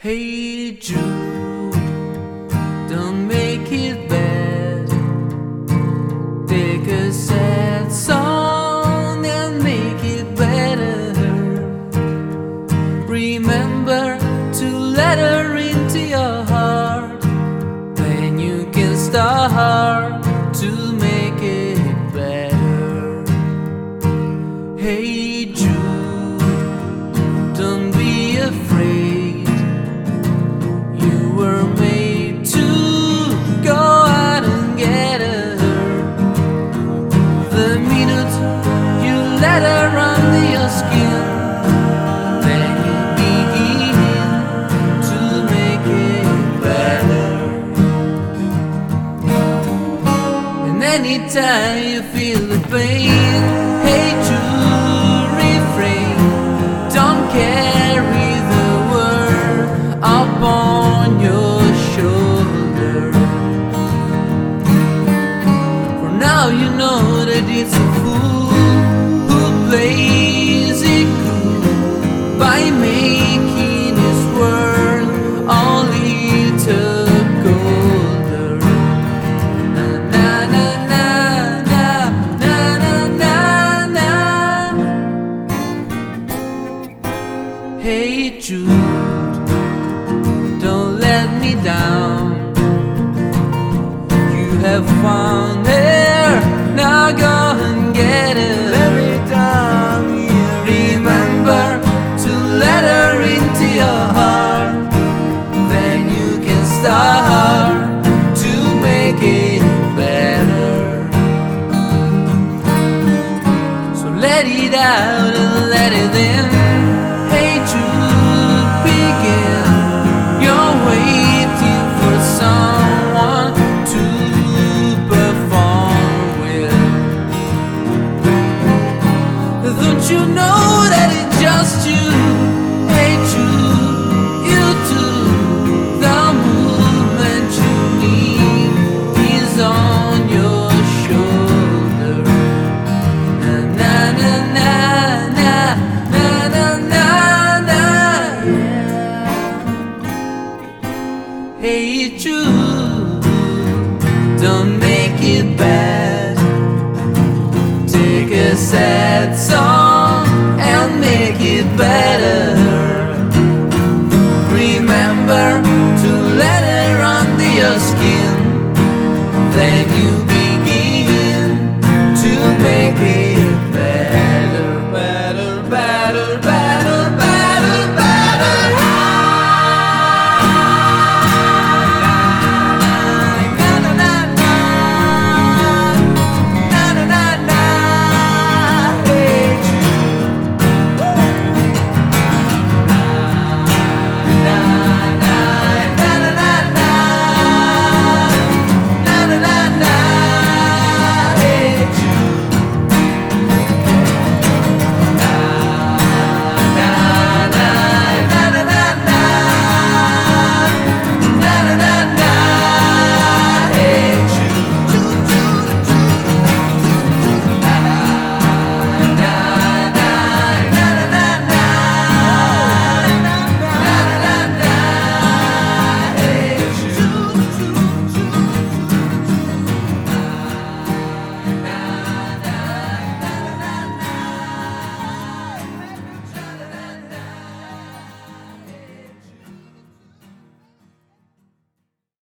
Hey Jude, don't make it bad. Take a sad song and make it better. Remember to let her into your heart. Then you can start to make it better. Hey Jude, don't be afraid. Let her under your skin, then you begin to make it better. And anytime you feel the pain, hey Jude, refrain. Don't carry the world upon your shoulder. For now you know that it's a fool plays it cool by making his world a little colder. Na na na na na na na. Hey Jude, don't let me down. You have found her, now go and get her. To make it better. So let it out and let it in. Hey Jude, begin. You're waiting for someone to perform with. Don't you know that it's just you? Hey Jude, you too. Hey Jude, don't make it bad. Take a sad song